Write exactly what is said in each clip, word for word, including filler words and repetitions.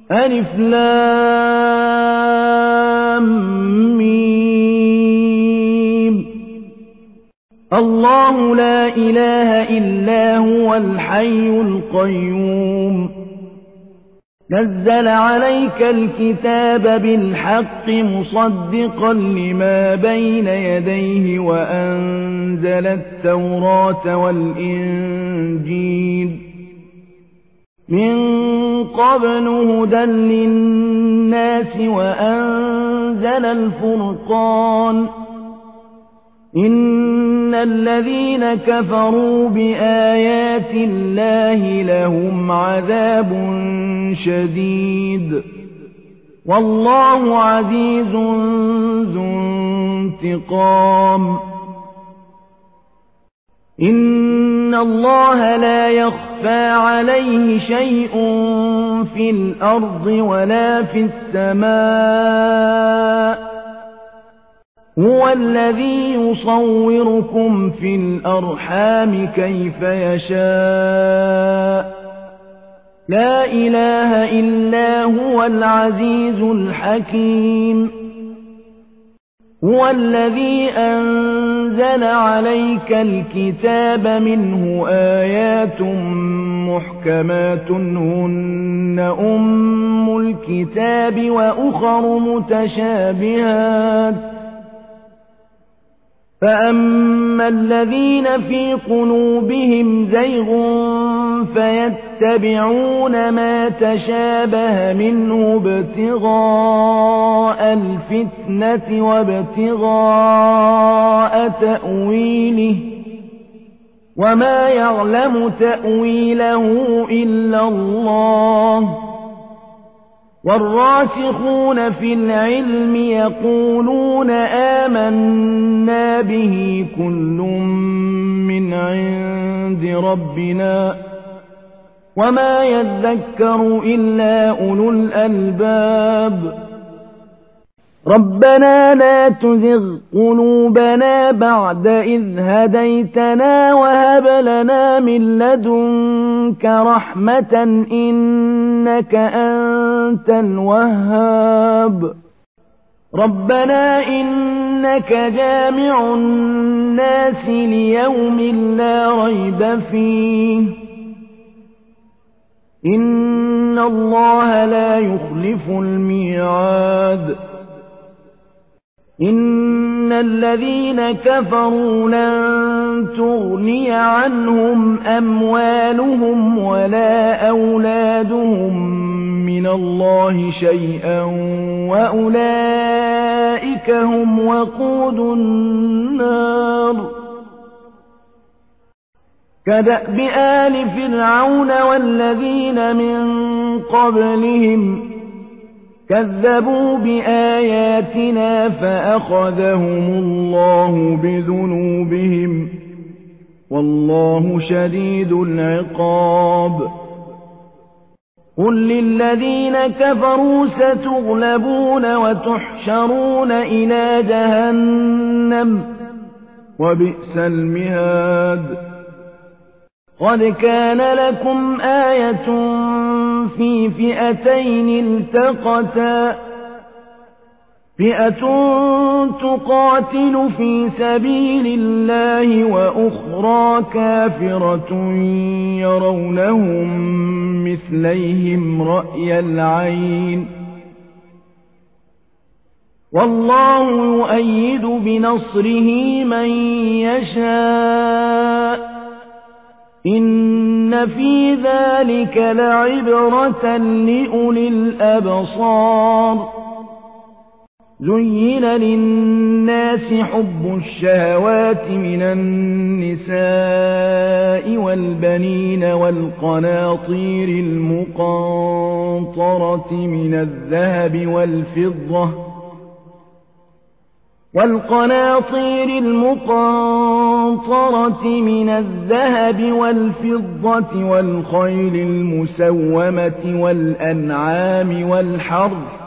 ألف لام ميم. الله لا إله إلا هو الحي القيوم نزل عليك الكتاب بالحق مصدقا لما بين يديه وأنزل التوراة والإنجيل من قبل هدى للناس وأنزل الفرقان إن الذين كفروا بآيات الله لهم عذاب شديد والله عزيز ذو انتقام. إن الله لا يخفى عليه شيء في الأرض ولا في السماء هو الذي يصوركم في الأرحام كيف يشاء لا إله إلا هو العزيز الحكيم. هو الذي أنزل عليك الكتاب منه آيات محكمات هن أم الكتاب وأخر متشابهات فأما الذين في قلوبهم زيغ فيتبعون ما تشابه منه ابتغاء الفتنة وابتغاء تأويله وما يعلم تأويله إلا الله والراسخون في العلم يقولون آمنا به كل من عند ربنا وما يذكر إلا أولو الألباب. ربنا لا تزغ قلوبنا بعد إذ هديتنا وهب لنا من لدنك رحمة إنك أنت الوهاب. ربنا إنك جامع الناس ليوم لا ريب فيه إن الله لا يخلف الميعاد. إن الذين كفروا لن تغني عنهم أموالهم ولا أولادهم من الله شيئا وأولئك هم وقود النار. كدأب آل فرعون والذين من قبلهم كذبوا بآياتنا فأخذهم الله بذنوبهم والله شديد العقاب. قل للذين كفروا ستغلبون وتحشرون إلى جهنم وبئس المهاد. قد كان لكم آية في فئتين التقتا فئة تقاتل في سبيل الله وأخرى كافرة يرونهم مثليهم رأي العين والله يؤيد بنصره من يشاء إن في ذلك لعبرة لأولي الأبصار. زين للناس حب الشهوات من النساء والبنين والقناطير المقنطرة من الذهب والفضة والقناطير المقنطرة من الذهب والفضة والخيل المسومة والأنعام والحرث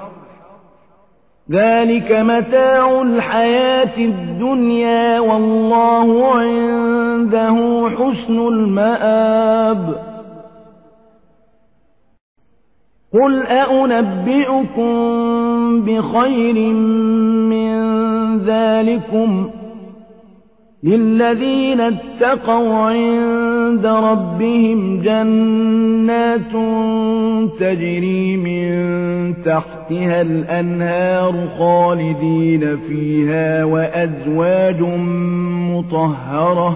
ذلك متاع الحياة الدنيا والله عنده حسن المآب. قل أأنبئكم بخير من ذلكم للذين اتقوا عند ربهم جنات تجري من تحتها الأنهار خالدين فيها وأزواج مطهرة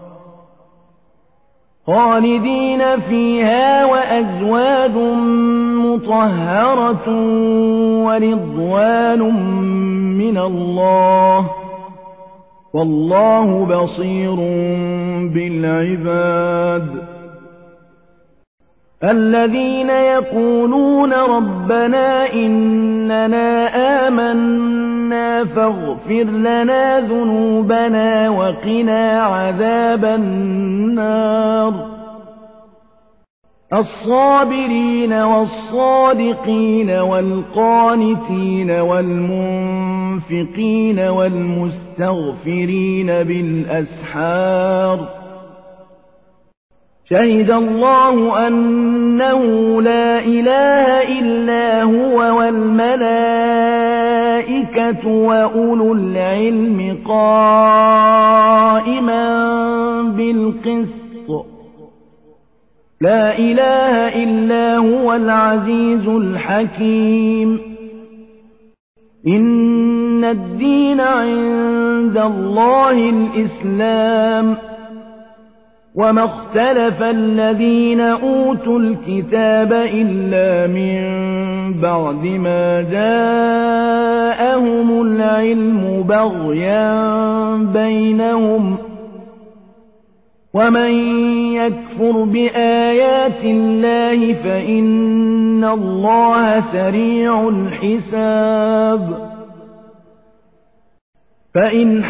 خالدين فيها وأزواج مطهرة ورضوان من الله والله بصير بالعباد الذين يقولون ربنا إننا آمنا فاغفر لنا ذنوبنا وقنا عذاب النار الصابرين والصادقين والقانتين والمنفقين والمستغفرين بالأسحار شهد الله أنه لا إله إلا هو والملائكة وأولو العلم قائما بالقسط لا إله إلا هو العزيز الحكيم إن الدين عند الله الإسلام وما اختلف الذين أوتوا الكتاب إلا من بعد ما جاءهم العلم بغيا بينهم ومن يكفر بآيات الله فإن الله سريع الحساب فإن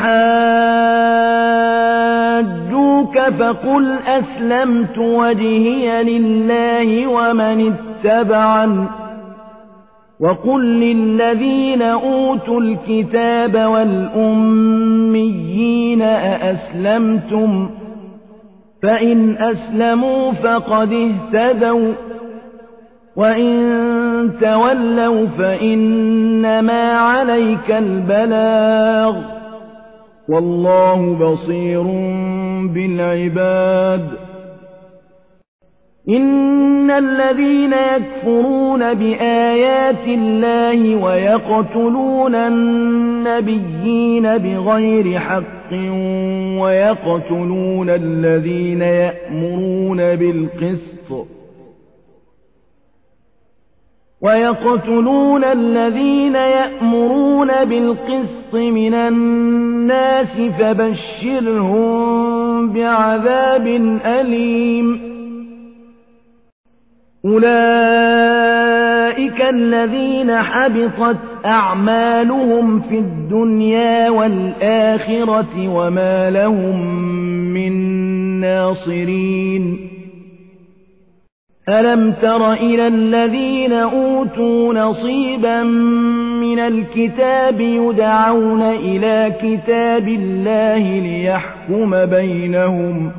حاجوك فقل أسلمت وجهي لله ومن اتبعن وقل للذين أوتوا الكتاب والأميين أأسلمتم فإن أسلموا فقد اهتدوا وإن تولوا فإنما عليك البلاغ والله بصير بالعباد إن الذين يكفرون بآيات الله ويقتلون النبيين بغير حق ويقتلون الذين يأمرون بالقسط ويقتلون الذين يأمرون بالقسط من الناس فبشرهم بعذاب أليم أولئك الذين حبطت أعمالهم في الدنيا والآخرة وما لهم من ناصرين ألم تر إلى الذين أوتوا نصيبا من الكتاب يدعون إلى كتاب الله ليحكم بينهم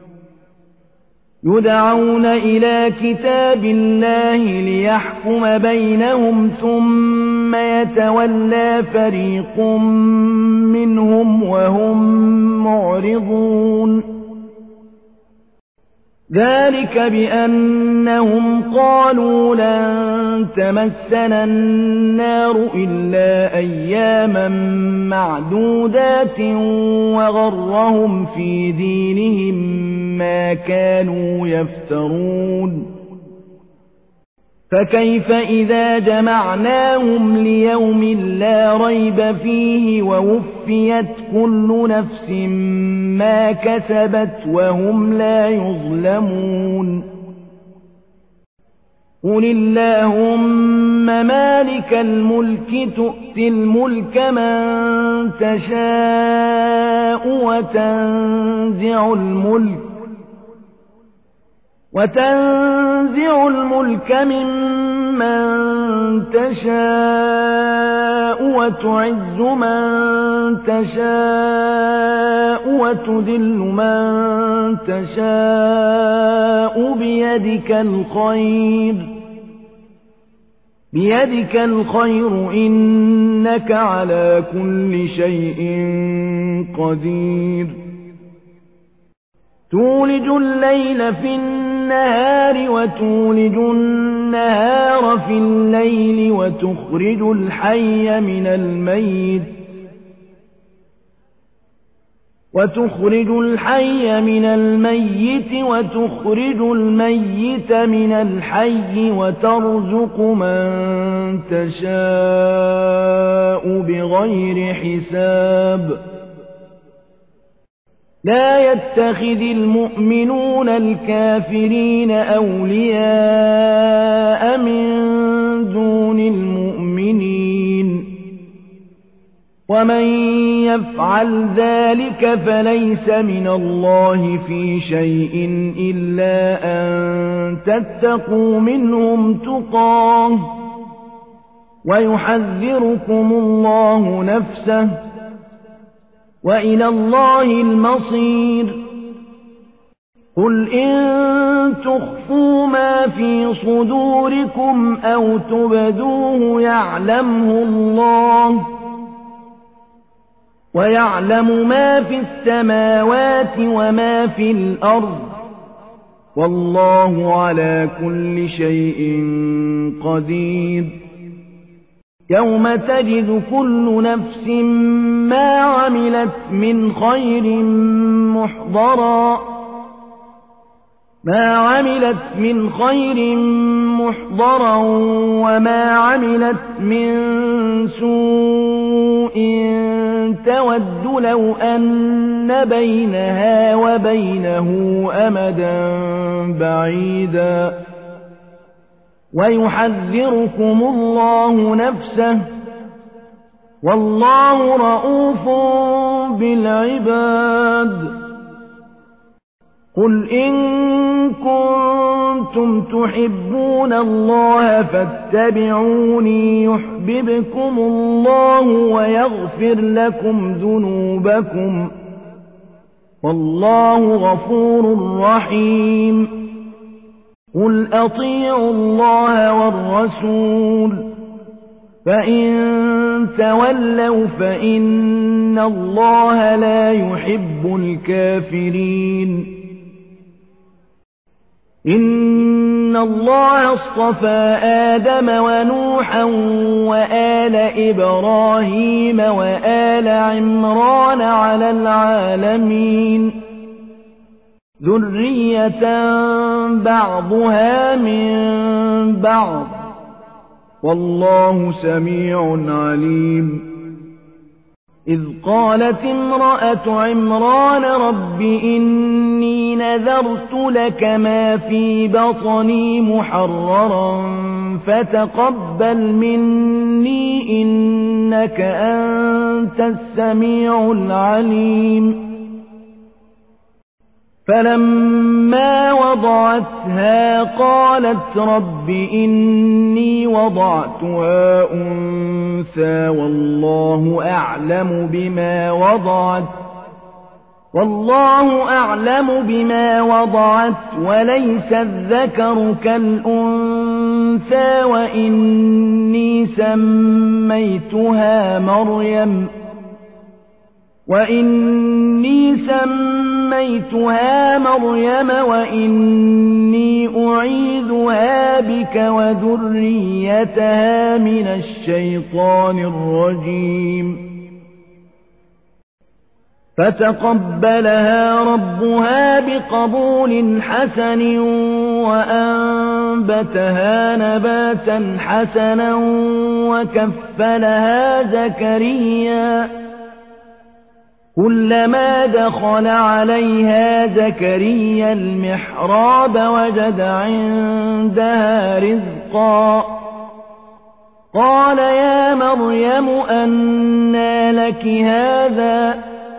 يدعون إلى كتاب الله ليحكم بينهم ثم يتولى فريق منهم وهم معرضون ذلك بأنهم قالوا لن تمسنا النار إلا أياما معدودات وغرهم في دينهم ما كانوا يفترون فكيف إذا جمعناهم ليوم لا ريب فيه ووفيت كل نفس ما كسبت وهم لا يظلمون قل اللهم مالك الملك تؤتي الملك من تشاء وتنزع الملك وتنزع الملك ممن تشاء وتعز من تشاء وتذل من تشاء بيدك الخير بيدك الخير إنك على كل شيء قدير تولج الليل في النهار وتولج النهار في الليل وتخرج الحي من الميت وتخرج الحي من الميت وتخرج الميت من الحي وترزق من تشاء بغير حساب لا يتخذ المؤمنون الكافرين أولياء من دون المؤمنين ومن يفعل ذلك فليس من الله في شيء إلا أن تتقوا منهم تقاه ويحذركم الله نفسه وإلى الله المصير قل إن تخفوا ما في صدوركم أو تبدوه يعلمه الله ويعلم ما في السماوات وما في الأرض والله على كل شيء قدير يوم تجد كل نفس ما عملت من خير محضرا ما عملت من خير محضرا وما عملت من سوء تود لو أن بينها وبينه أمدا بعيدا ويحذركم الله نفسه والله رءوف بالعباد قل إن كنتم تحبون الله فاتبعوني يحببكم الله ويغفر لكم ذنوبكم والله غفور رحيم قل أطيعوا الله والرسول فإن تولوا فإن الله لا يحب الكافرين إن الله اصطفى آدم ونوحا وآل إبراهيم وآل عمران على العالمين ذرية بعضها من بعض والله سميع عليم إذ قالت امرأة عمران رب إني نذرت لك ما في بطني محررا فتقبل مني إنك أنت السميع العليم فلما وضعتها قالت رب إني وضعتها أنثى والله أعلم بما وضعت والله أعلم بما وضعت وليس الذكر كالأنثى وإني سميتها مريم وإني سميتها مريم وإني أعيذها بك وذريتها من الشيطان الرجيم فتقبلها ربها بقبول حسن وأنبتها نباتا حسنا وكفلها زكريا كلما دخل عليها زكريا المحراب وجد عندها رزقا قال يا مريم أنى لك هذا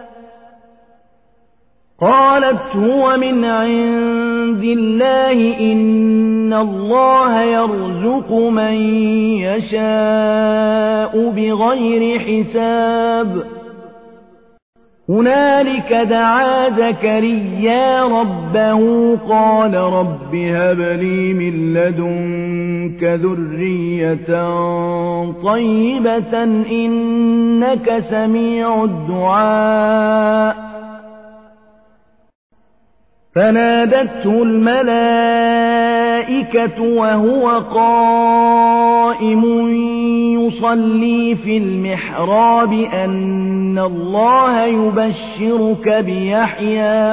قالت هو من عند الله إن الله يرزق من يشاء بغير حساب هنالك دعا زكريا ربه قال رب هب لي من لدنك ذرية طيبة إنك سميع الدعاء فنادته الملائكة وهو قائم يصلي في المحراب أن الله يبشرك بيحيى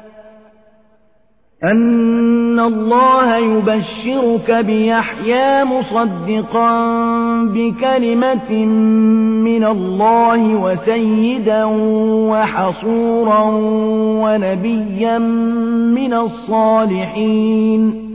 أن الله يبشرك بيحيى مصدقا بكلمة من الله وسيدا وحصورا ونبيا من الصالحين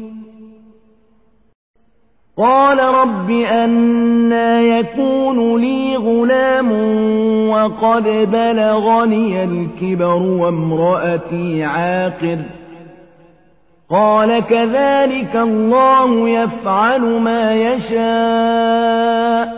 قال رب أنى يكون لي غلام وقد بلغني الكبر وامرأتي عاقر قال كذلك الله يفعل ما يشاء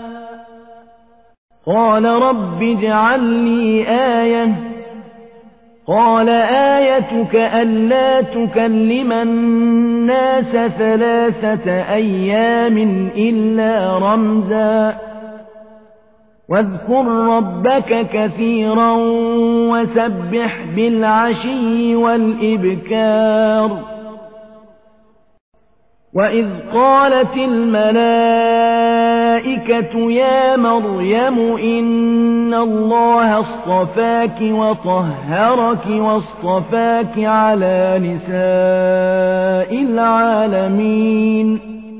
قال رب اجعل لي آية قال آيتك ألا تكلم الناس ثلاثة أيام إلا رمزا واذكر ربك كثيرا وسبح بالعشي والإبكار وإذ قالت الملائكة يا مريم إن الله اصطفاك وطهرك واصطفاك على نساء العالمين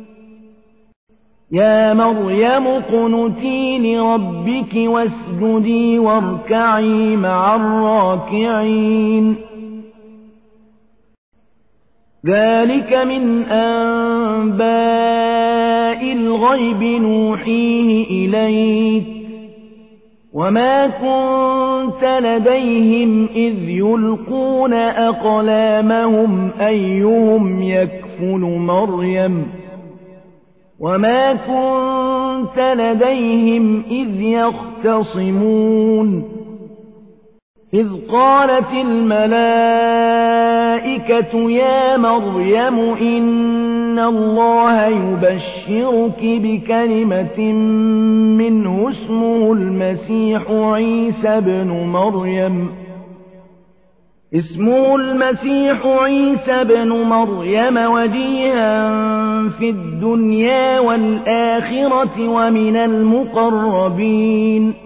يا مريم اقنتي لربك واسجدي واركعي مع الراكعين ذلك من أنباء الغيب نوحيه إليك وما كنت لديهم إذ يلقون أقلامهم أيهم يكفل مريم وما كنت لديهم إذ يختصمون إذ قالت الملائكة يا مريم إن الله يبشرك بكلمة منه اسمه المسيح عيسى بن مريم اسمه المسيح عيسى بن مريم وجيها في الدنيا والآخرة ومن المقربين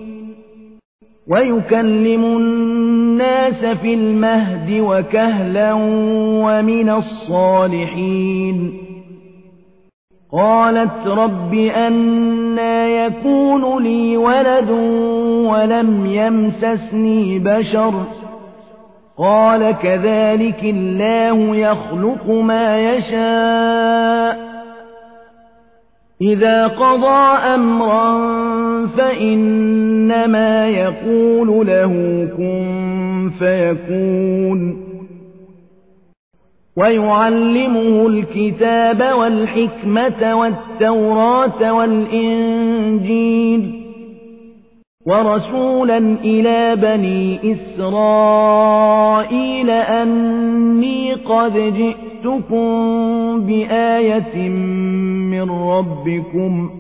ويكلم الناس في المهد وكهلا ومن الصالحين قالت رب أنى يكون لي ولد ولم يمسسني بشر قال كذلك الله يخلق ما يشاء إذا قضى أمرا فإنما يقول له كن فيكون ويعلمه الكتاب والحكمة والتوراة والإنجيل ورسولا إلى بني إسرائيل أني قد جئتكم بآية من ربكم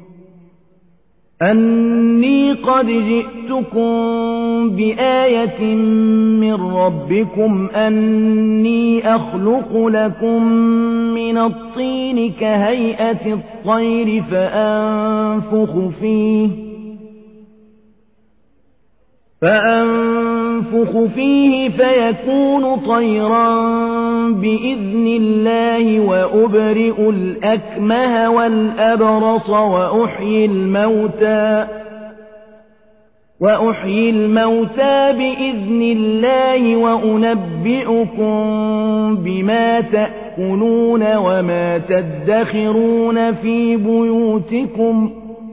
أني قد جئتكم بآية من ربكم أني أخلق لكم من الطين كهيئة الطير فأنفخ فيه فأنفخ فيه فيكون طيرا بإذن الله وأبرئ الأكمه والأبرص وأحيي الموتى وأحيي الموتى بإذن الله وأنبئكم بما تأكلون وما تدخرون في بيوتكم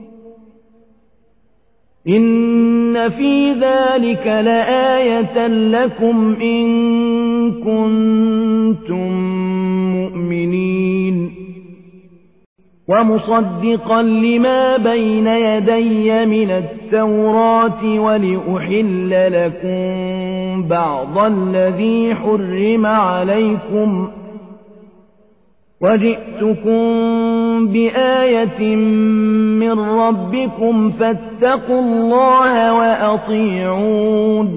إن في ذلك لآية لكم إن كنتم مؤمنين ومصدقا لما بين يدي من التوراة ولأحل لكم بعض الذي حرم عليكم وجئتكم بآية من ربكم فاتقوا الله وأطيعون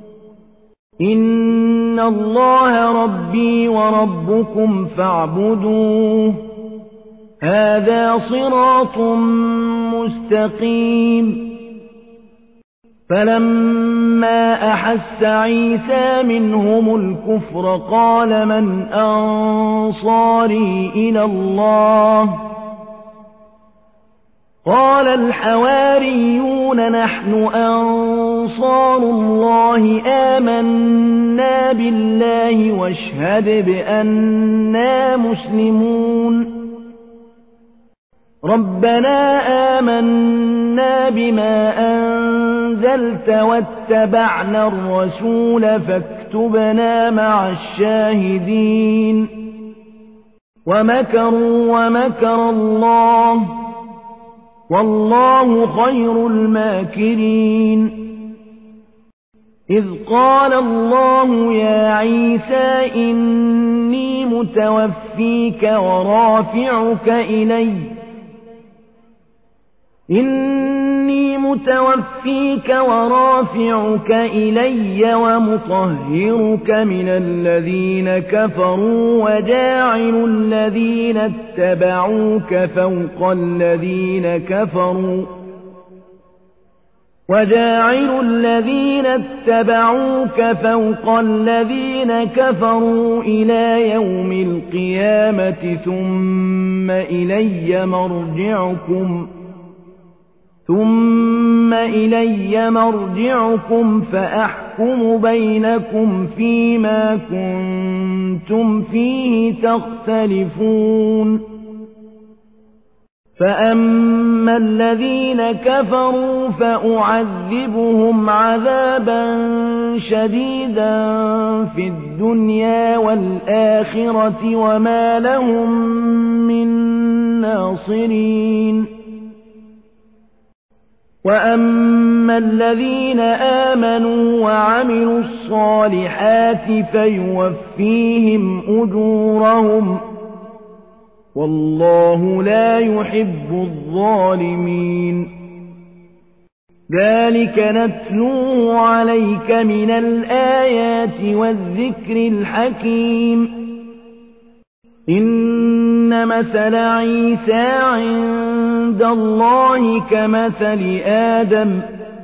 إن الله ربي وربكم فاعبدوه هذا صراط مستقيم فلما أحس عيسى منهم الكفر قال من أنصاري إلى الله قال الحواريون نحن أنصار الله آمنا بالله واشهد بأننا مسلمون ربنا آمنا بما أنزلت واتبعنا الرسول فاكتبنا مع الشاهدين ومكروا ومكر الله والله خير الماكرين إذ قال الله يا عيسى إني متوفيك ورافعك إلي إني متوفيك ورافعك إلي ومطهرك من الذين كفروا وجاعل الذين اتبعوك فوق الذين كفروا وجاعل الذين اتبعوك فوق الذين كفروا إلى يوم القيامة ثم إلي مرجعكم ثم إلي مرجعكم فأحكم بينكم فيما كنتم فيه تختلفون فأما الذين كفروا فأعذبهم عذابا شديدا في الدنيا والآخرة وما لهم من ناصرين وأما الذين آمنوا وعملوا الصالحات فيوفيهم أجورهم والله لا يحب الظالمين ذلك نتلوه عليك من الآيات والذكر الحكيم إن مثل عيسى عند الله كمثل آدم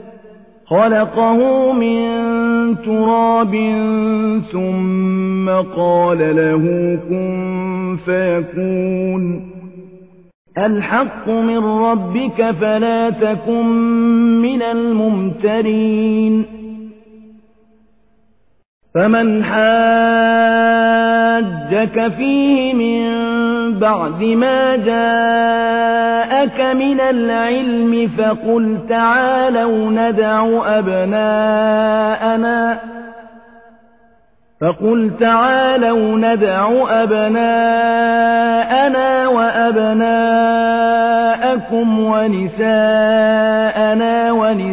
خلقه من تراب ثم قال له كن فيكون الحق من ربك فلا تكن من الممترين فمن حاجك فيه من بعد ما جاءك من العلم فقل تعالوا ندع أبناءنا فقل تعالوا ندع أبناءنا وأبناءكم ونساءنا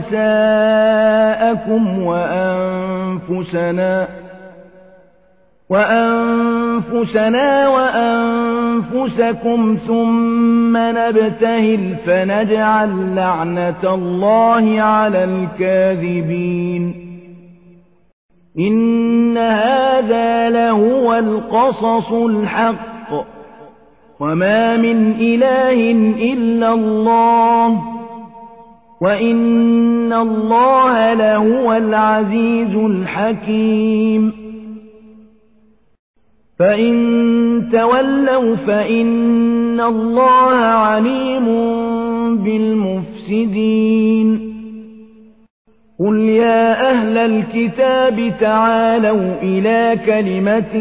ونساءكم وأنفسنا وأنفسنا وأنفسكم ثم نبتهل فنجعل لعنة الله على الكاذبين إن هذا لهو القصص الحق وما من إله إلا الله وإن الله لهو العزيز الحكيم فإن تولوا فإن الله عليم بالمفسدين قل يا أهل الكتاب تعالوا إلى كلمة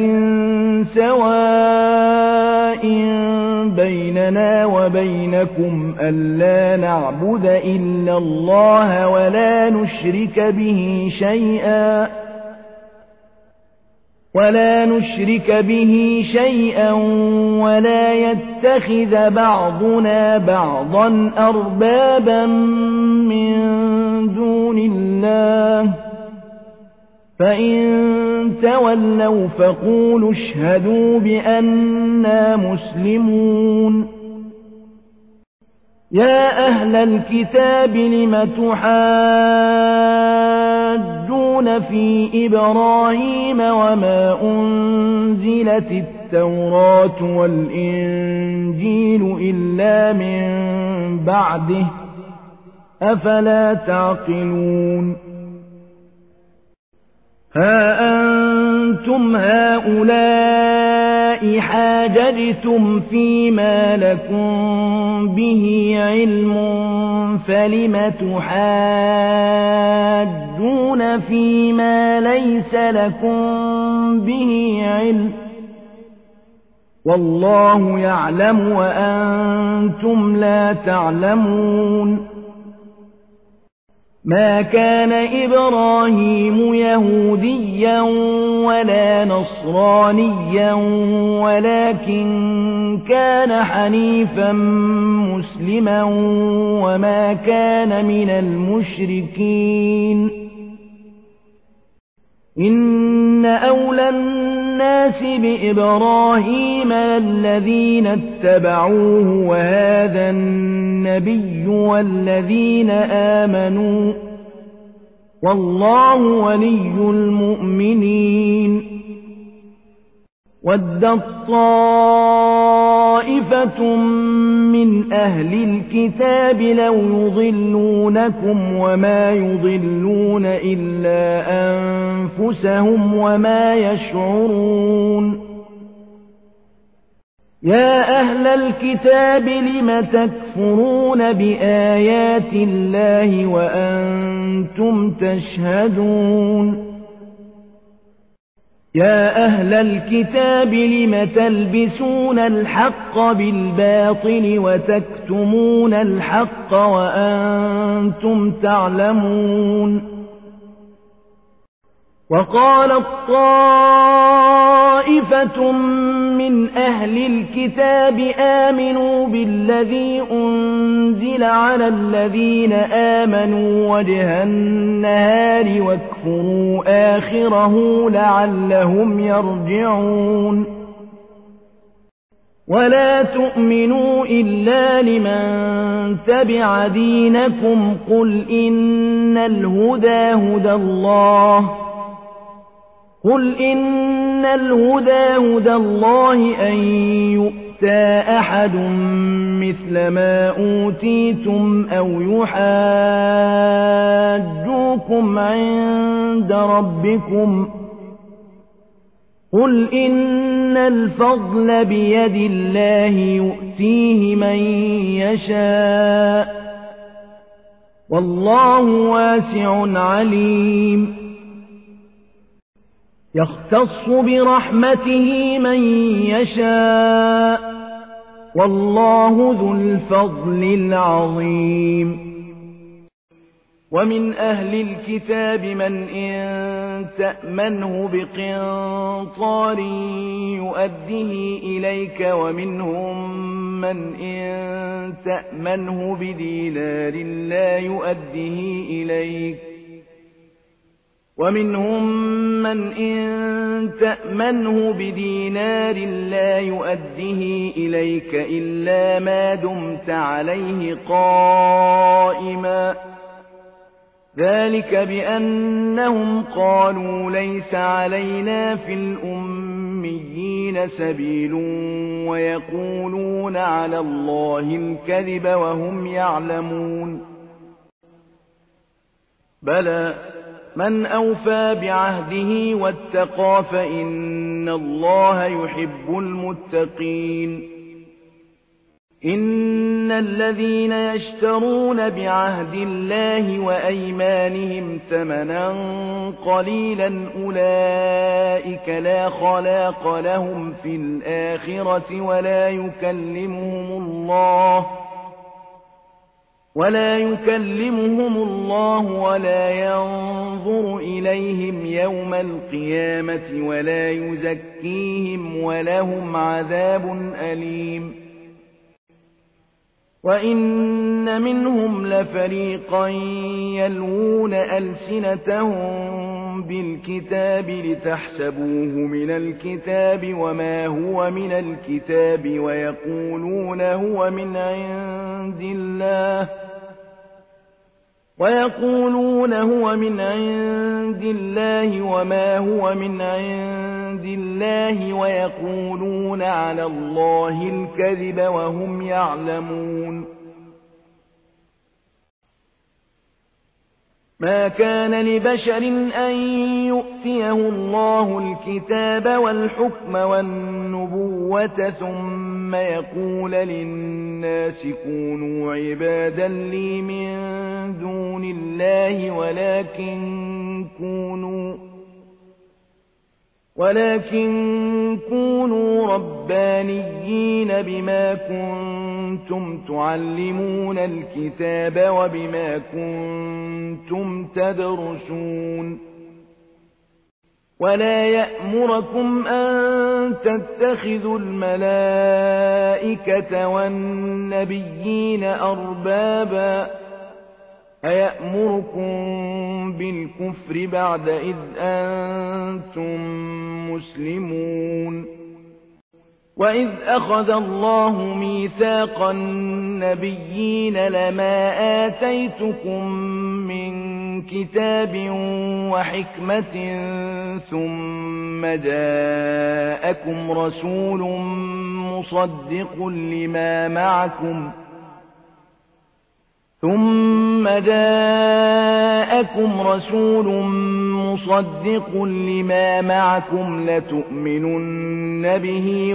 سواء بيننا وبينكم ألا نعبد إلا الله ولا نشرك به شيئا ولا نشرك به شيئا ولا يتخذ بعضنا بعضا أربابا من دون الله فإن تولوا فقولوا اشهدوا بأننا مسلمون يا أهل الكتاب لم تحاجون في إبراهيم وما أنزلت التوراة والإنجيل إلا من بعده أفلا تعقلون ها أنتم هؤلاء حاججتم فيما لكم به علم فلم تحاجون فيما ليس لكم به علم والله يعلم وأنتم لا تعلمون ما كان إبراهيم يهوديا ولا نصرانيا ولكن كان حنيفا مسلما وما كان من المشركين إن أولى الناس بإبراهيم الذين اتبعوه وهذا النبي والذين آمنوا والله ولي المؤمنين ودت طائفة من أهل الكتاب لو يضلونكم وما يضلون إلا أنفسهم وما يشعرون يا أهل الكتاب لم تكفرون بآيات الله وأنتم تشهدون يا أهل الكتاب لم تلبسون الحق بالباطل وتكتمون الحق وأنتم تعلمون وقالت طائفة من أهل الكتاب آمنوا بالذي أنزل على الذين آمنوا وجه النهار واكفروا آخره لعلهم يرجعون ولا تؤمنوا إلا لمن تبع دينكم قل إن الهدى هدى الله قل إن الهدى هدى الله أن يؤتى أحد مثل ما أوتيتم أو يحاجوكم عند ربكم قل إن الفضل بيد الله يؤتيه من يشاء والله واسع عليم يختص برحمته من يشاء والله ذو الفضل العظيم ومن أهل الكتاب من إن تأمنه بقنطار يؤديه إليك ومنهم من إن تأمنه بدينار لا يؤديه إليك ومنهم من إن تأمنه بدينار لا يؤديه إليك إلا ما دمت عليه قائما ذلك بأنهم قالوا ليس علينا في الأميين سبيل ويقولون على الله الكذب وهم يعلمون بلى من أوفى بعهده واتقى فإن الله يحب المتقين إن الذين يشترون بعهد الله وأيمانهم ثمنا قليلا أولئك لا خلاق لهم في الآخرة ولا يكلمهم الله ولا يكلمهم الله ولا ينظر إليهم يوم القيامة ولا يزكيهم ولهم عذاب أليم وإن منهم لفريقا يلوون ألسنتهم بالكتاب لتحسبوه من الكتاب وما هو من الكتاب ويقولون هو من عند الله ويقولون هو من عند الله وما هو من عند الله ويقولون على الله الكذب وهم يعلمون ما كان لبشر أن يؤتيه الله الكتاب والحكم والنبوة ثم يقول للناس كونوا عبادا لي من دون الله ولكن كونوا ولكن كونوا ربانيين بما كنتم تعلمون الكتاب وبما كنتم تدرسون ولا يأمركم أن تتخذوا الملائكة والنبيين أربابا أيأمركم بالكفر بعد إذ أنتم مسلمون وإذ أخذ الله ميثاق النبيين لما آتيتكم من كتاب وحكمة ثم جاءكم رسول مصدق لما معكم ثم جاءكم رسول مصدق لما معكم لتؤمنن به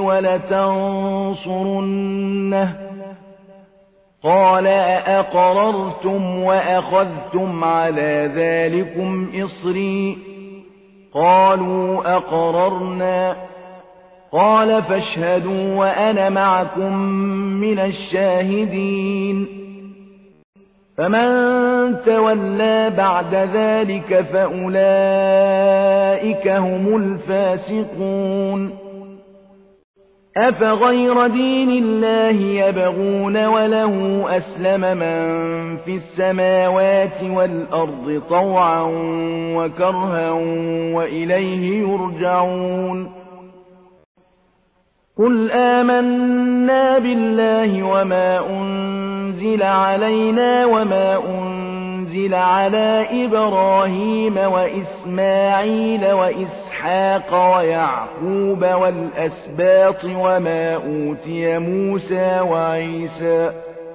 ولتنصرنه قال أأقررتم وأخذتم على ذلكم إصري قالوا أقررنا قال فاشهدوا وأنا معكم من الشاهدين فمن تولى بعد ذلك فأولئك هم الفاسقون أفغير دين الله يبغون وله أسلم من في السماوات والأرض طوعا وكرها وإليه يرجعون قل آمنا بالله وما أنزل علينا وما أنزل على إبراهيم وإسماعيل وإسحاق ويعقوب والأسباط وما أوتي موسى وعيسى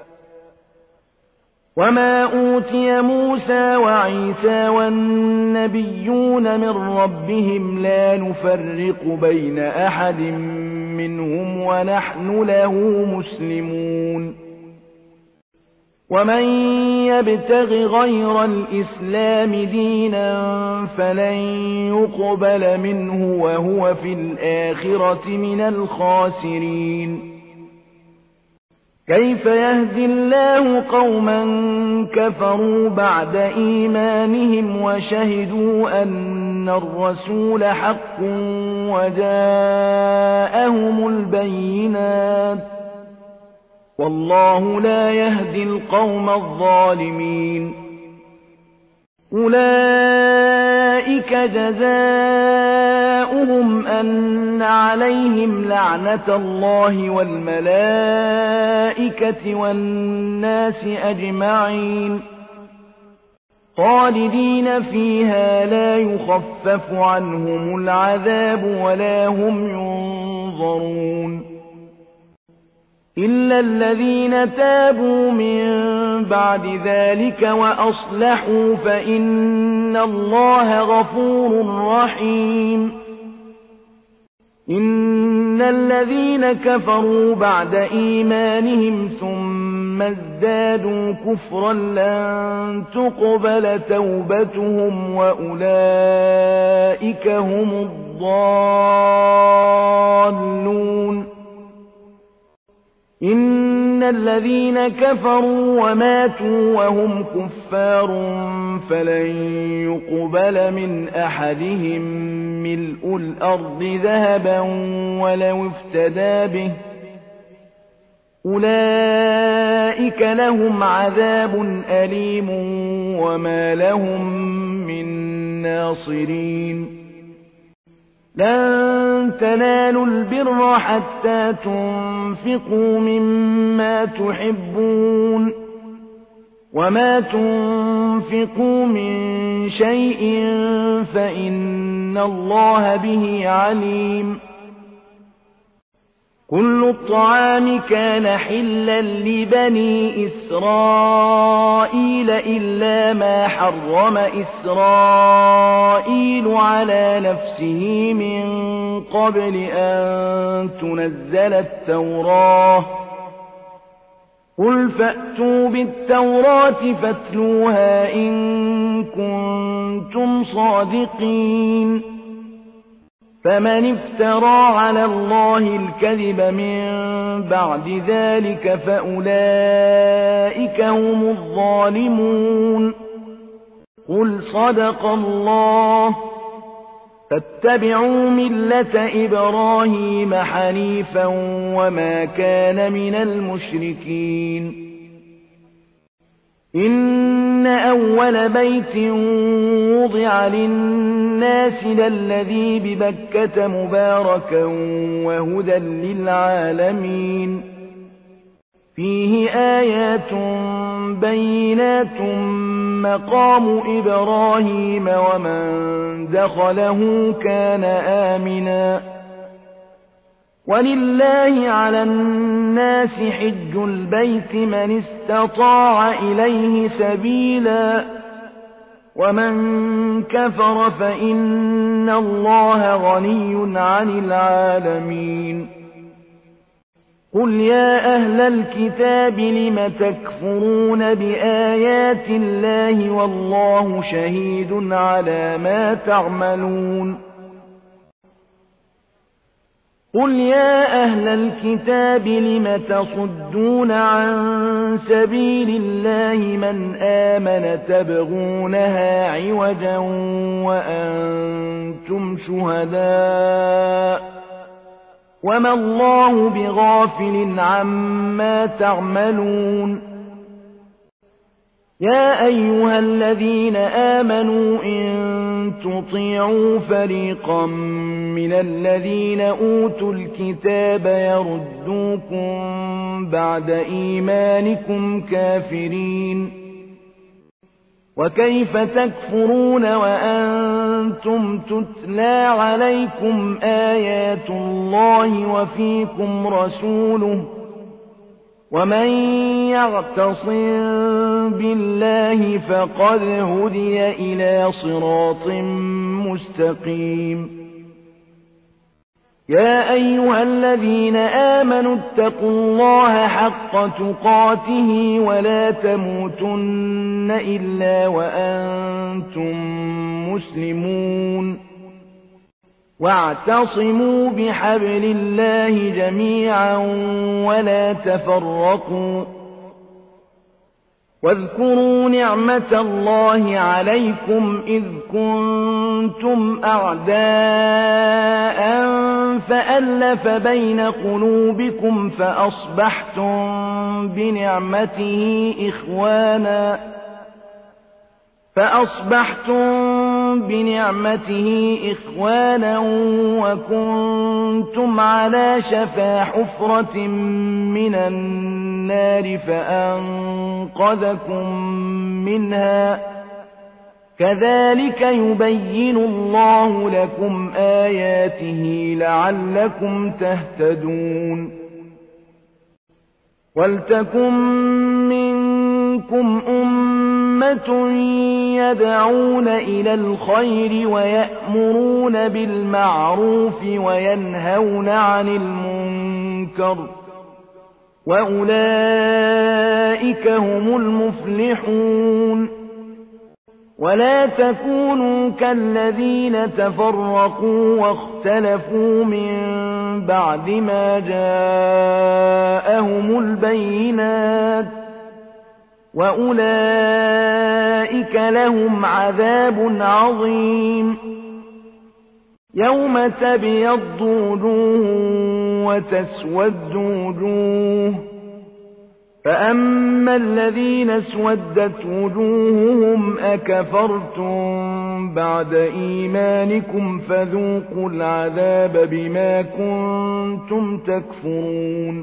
وما أوتي موسى وعيسى والنبيون من ربهم لا نفرق بين أحد منهم ونحن له مسلمون ومن يبتغ غير الإسلام دينا فلن يقبل منه وهو في الآخرة من الخاسرين كيف يهدي الله قوما كفروا بعد إيمانهم وشهدوا أن الرسول حق وجاءهم البينات والله لا يهدي القوم الظالمين أولئك جزاؤهم أن عليهم لعنة الله والملائكة والناس أجمعين خالدين فيها لا يخفف عنهم العذاب ولا هم ينظرون إلا الذين تابوا من بعد ذلك وأصلحوا فإن الله غفور رحيم إن الذين كفروا بعد إيمانهم ثم ازدادوا كفرا لن تقبل توبتهم وأولئك هم الضالون إن إن الذين كفروا وماتوا وهم كفار فلن يقبل من أحدهم ملء الأرض ذهبا ولو افتدى به أولئك لهم عذاب أليم وما لهم من ناصرين لن تنالوا البر حتى تنفقوا مما تحبون وما تنفقوا من شيء فإن الله به عليم كل الطعام كان حلا لبني إسرائيل إلا ما حرم إسرائيل على نفسه من قبل أن تنزل التوراة قل فأتوا بالتوراة فاتلوها إن كنتم صادقين فمن افترى على الله الكذب من بعد ذلك فأولئك هم الظالمون قل صدق الله فاتبعوا ملة إبراهيم حنيفا وما كان من المشركين إن أول بيت وضع للناس للذي ببكة مباركا وهدى للعالمين فيه آيات بينات مقام إبراهيم ومن دخله كان آمنا ولله على الناس حج البيت من استطاع إليه سبيلا ومن كفر فإن الله غني عن العالمين قل يا أهل الكتاب لم تكفرون بآيات الله والله شهيد على ما تعملون قل يا أهل الكتاب لم تصدون عن سبيل الله من آمن تبغونها عوجا وأنتم شهداء وما الله بغافل عما تعملون يا أيها الذين آمنوا إن تطيعوا فريقا من الذين أوتوا الكتاب يردوكم بعد إيمانكم كافرين وكيف تكفرون وأنتم تتلى عليكم آيات الله وفيكم رسوله ومن يعتصم بالله فقد هدي إلى صراط مستقيم يا أيها الذين آمنوا اتقوا الله حق تقاته ولا تموتن إلا وأنتم مسلمون واعتصموا بحبل الله جميعا ولا تفرقوا واذكروا نعمة الله عليكم إذ كنتم أعداء فألف بين قلوبكم فأصبحتم بنعمته إخوانا فأصبحتم بنعمته إخوانا وكنتم على شفا حفرة من النار فأنقذكم منها كذلك يبين الله لكم آياته لعلكم تهتدون ولتكن منكم أمة يدعون إلى الخير ويأمرون بالمعروف وينهون عن المنكر وأولئك هم المفلحون ولا تكونوا كالذين تفرقوا واختلفوا من بعد ما جاءهم البينات وأولئك لهم عذاب عظيم يوم تبيض وجوه وتسود وجوه فأما الذين اسودت وجوههم أكفرتم بعد إيمانكم فذوقوا العذاب بما كنتم تكفرون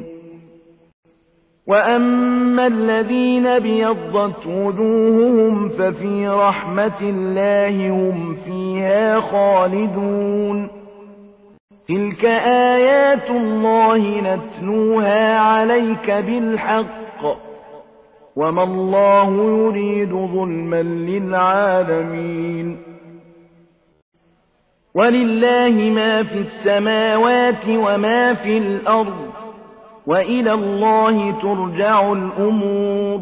وأما الذين ابيضت وجوههم ففي رحمة الله هم فيها خالدون تلك آيات الله نتلوها عليك بالحق وما الله يريد ظلما للعالمين ولله ما في السماوات وما في الأرض وإلى الله ترجع الأمور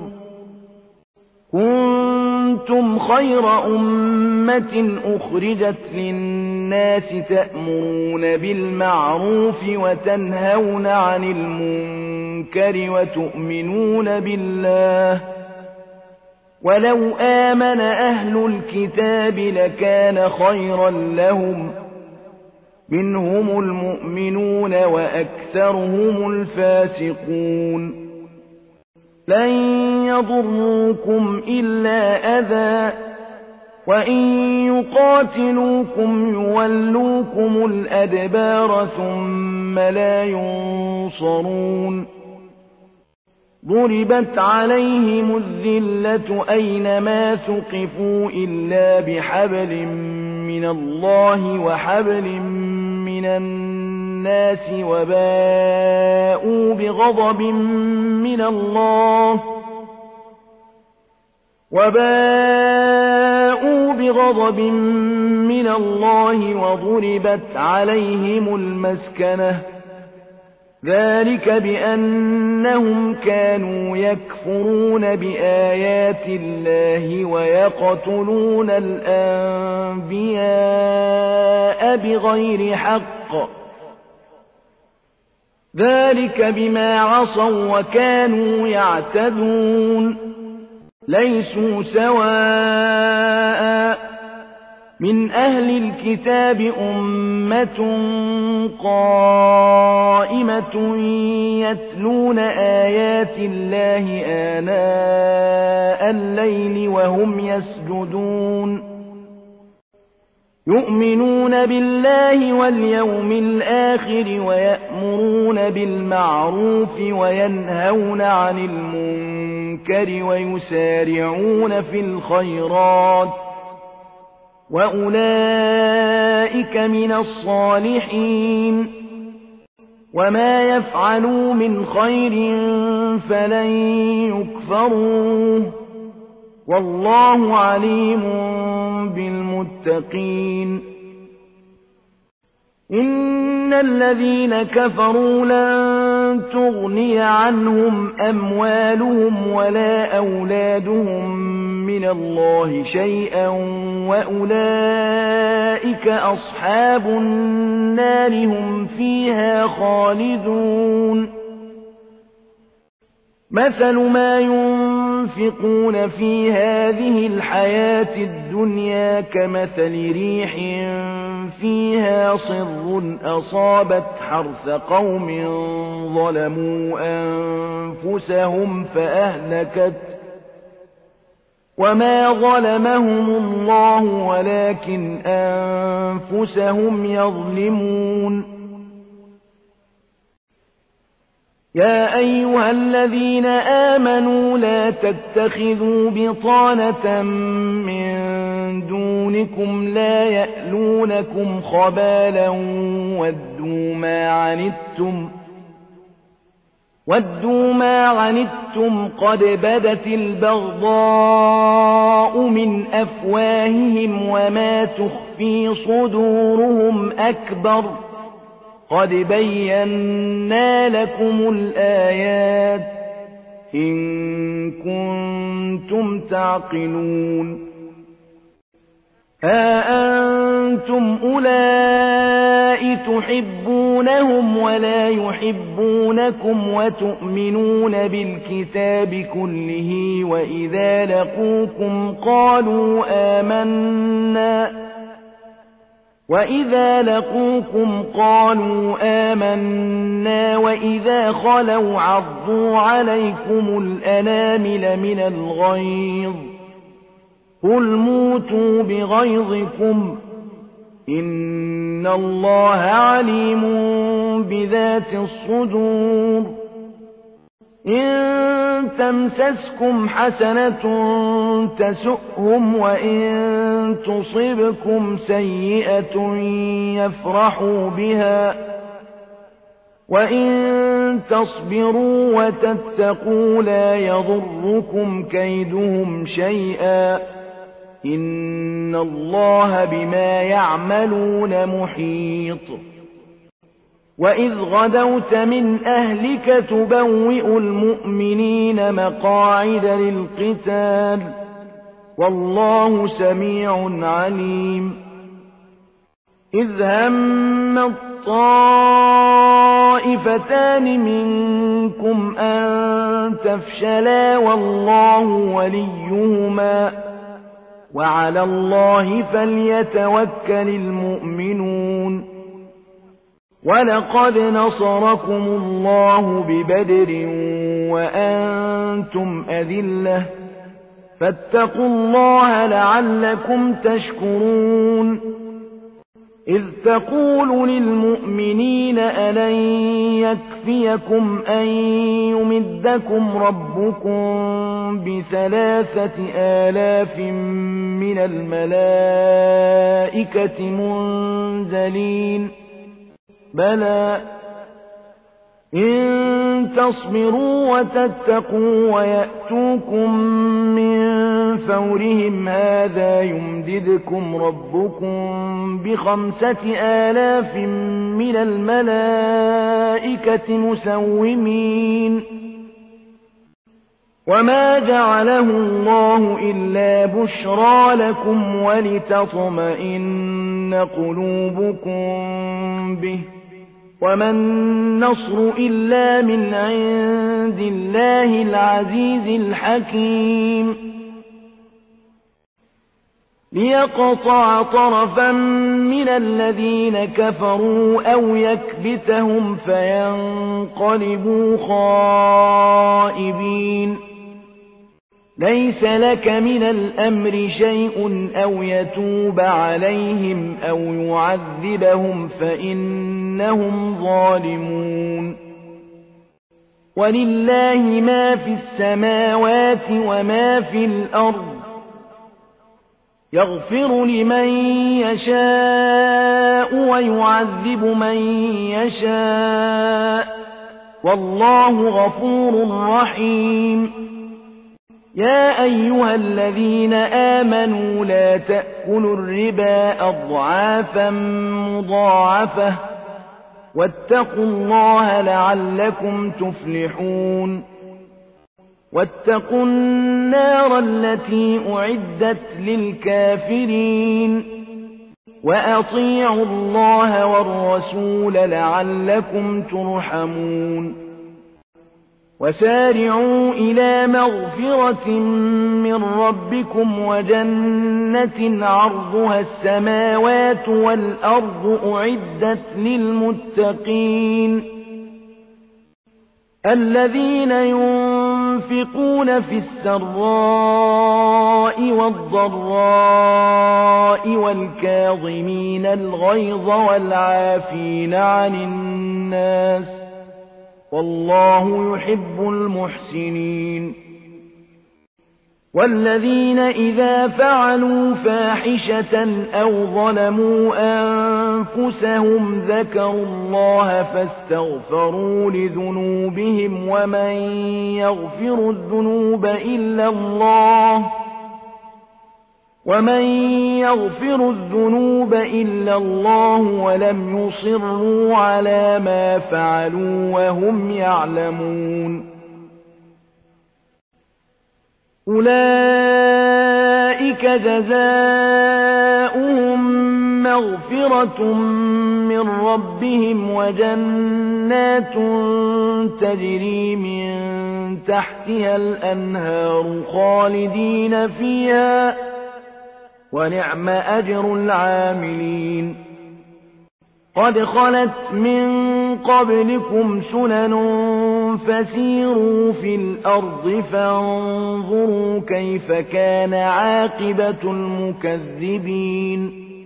كنتم خير أمة أخرجت للناس تأمرون بالمعروف وتنهون عن المنكر وتؤمنون بالله ولو آمن أهل الكتاب لكان خيرا لهم منهم المؤمنون وأكثرهم الفاسقون لن يضروكم إلا أذى وإن يقاتلوكم يولوكم الأدبار ثم لا ينصرون ضربت عليهم الذلة أينما ثقفوا إلا بحبل من الله وحبل من الناس وباءوا بغضب من الله وباءوا بغضب من الله وضربت عليهم المسكنة ذلك بأنهم كانوا يكفرون بآيات الله ويقتلون الأنبياء بغير حق ذلك بما عصوا وكانوا يعتدون ليسوا سواء من أهل الكتاب أمة قائمة يتلون آيات الله آناء الليل وهم يسجدون يؤمنون بالله واليوم الآخر ويأمرون بالمعروف وينهون عن المنكر ويسارعون في الخيرات وأولئك من الصالحين وما يفعلوا من خير فلن يكفروه والله عليم بالمتقين إن الذين كفروا لن تغني عنهم أموالهم ولا أولادهم من الله شيئا وأولئك أصحاب النار هم فيها خالدون مثل ما ينفقون في هذه الحياة الدنيا كمثل ريح فيها صر أصابت حرث قوم ظلموا أنفسهم فأهلكت وما ظلمهم الله ولكن أنفسهم يظلمون يا أيها الذين آمنوا لا تتخذوا بطانة من دونكم لا يألونكم خبالا ودوا ما عنتم ودوا ما عنتم قد بدت البغضاء من أفواههم وما تخفي صدورهم أكبر قد بينا لكم الآيات إن كنتم تعقلون ها أنتم أولئك تحبونهم ولا يحبونكم وتؤمنون بالكتاب كله وإذا لقوكم قالوا آمنا وإذا لقوكم قالوا آمنا وإذا خلوا عضوا عليكم الأنامل من الغيظ قل موتوا بغيظكم إن الله عليم بذات الصدور إن تمسسكم حسنة تسؤهم وإن تصبكم سيئة يفرحوا بها وإن تصبروا وتتقوا لا يضركم كيدهم شيئا إن الله بما يعملون محيط وإذ غدوت من أهلك تبوئ المؤمنين مقاعد للقتال والله سميع عليم إذ هم الطائفتان منكم أن تفشلا والله وليهما وعلى الله فليتوكل المؤمنون ولقد نصركم الله ببدر وأنتم أذلة فاتقوا الله لعلكم تشكرون إذ تقول للمؤمنين ألن يكفيكم أن يمدكم ربكم بثلاثة آلاف من الملائكة منزلين بلى إن تصبروا وتتقوا ويأتوكم من فورهم هذا يمددكم ربكم بخمسة آلاف من الملائكة مسومين وما جعله الله إلا بشرى لكم ولتطمئن قلوبكم به وما النصر إلا من عند الله العزيز الحكيم ليقطع طرفا من الذين كفروا أو يكبتهم فينقلبوا خائبين ليس لك من الأمر شيء أو يتوب عليهم أو يعذبهم فإنهم ظالمون ولله ما في السماوات وما في الأرض يغفر لمن يشاء ويعذب من يشاء والله غفور رحيم يا أيها الذين آمنوا لا تأكلوا الربا أضعافا مضاعفة واتقوا الله لعلكم تفلحون واتقوا النار التي أعدت للكافرين وأطيعوا الله والرسول لعلكم ترحمون وسارعوا إلى مغفرة من ربكم وجنة عرضها السماوات والأرض أعدت للمتقين الذين ينفقون في السراء والضراء والكاظمين الغيظ والعافين عن الناس والله يحب المحسنين والذين إذا فعلوا فاحشة أو ظلموا أنفسهم ذكروا الله فاستغفروا لذنوبهم ومن يغفر الذنوب إلا الله ومن يغفر الذنوب إلا الله ولم يصروا على ما فعلوا وهم يعلمون أولئك أولئك جزاؤهم مغفرة من ربهم وجنات تجري من تحتها الأنهار خالدين فيها ونعم أجر العاملين قد خلت من قبلكم سنن فسيروا في الأرض فانظروا كيف كان عاقبة المكذبين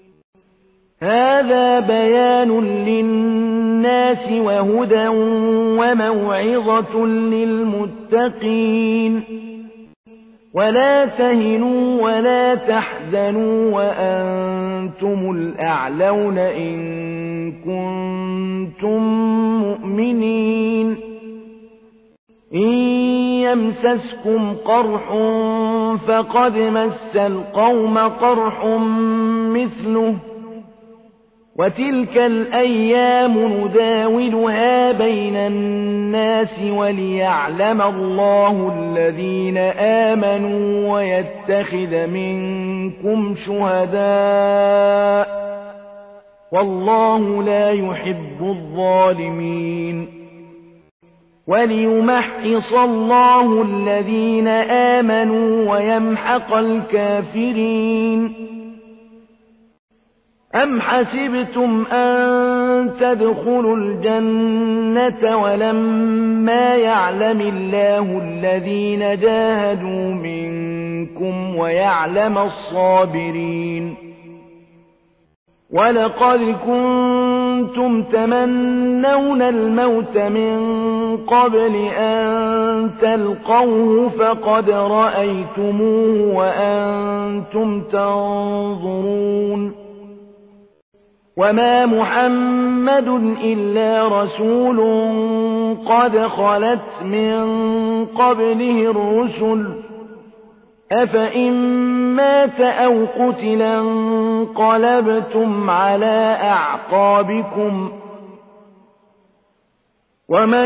هذا بيان للناس وهدى وموعظة للمتقين ولا تهنوا ولا تحزنوا وأنتم الأعلون إن كنتم مؤمنين إن يمسسكم قرح فقد مس القوم قرح مثله وتلك الأيام نداولها بين الناس وليعلم الله الذين آمنوا ويتخذ منكم شهداء والله لا يحب الظالمين وليمحص الله الذين آمنوا ويمحق الكافرين أم حسبتم أن تدخلوا الجنة ولما يعلم الله الذين جاهدوا منكم ويعلم الصابرين ولقد كنتم تمنون الموت من قبل أن تلقوه فقد رأيتموه وأنتم تنظرون وما محمد إلا رسول قد خلت من قبله الرسل أفإن مات أو قتل انقلبتم على أعقابكم ومن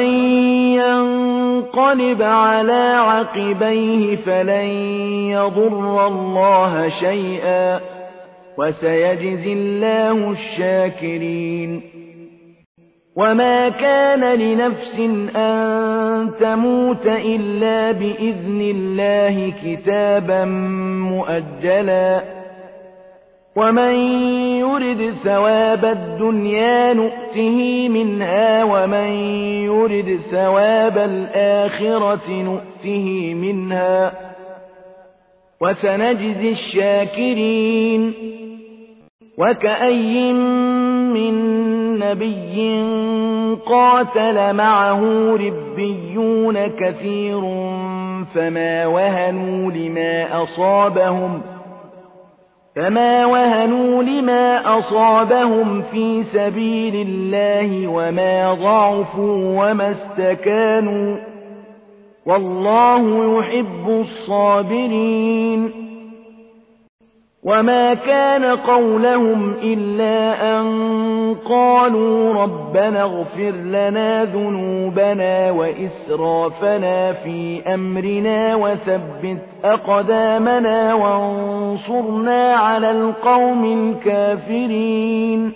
ينقلب على عقبيه فلن يضر الله شيئا وسيجزي الله الشاكرين وما كان لنفس أن تموت إلا بإذن الله كتابا مؤجلا ومن يرد ثواب الدنيا نؤته منها ومن يرد ثواب الآخرة نؤته منها وسنجزي الشاكرين وكأي من نبي قاتل معه ربيون كثير فما وهنوا لما أصابهم فما وهنوا لما أصابهم في سبيل الله وما ضعفوا وما استكانوا والله يحب الصابرين وما كان قولهم إلا أن قالوا ربنا اغفر لنا ذنوبنا وإسرافنا في أمرنا وثبت أقدامنا وانصرنا على القوم الكافرين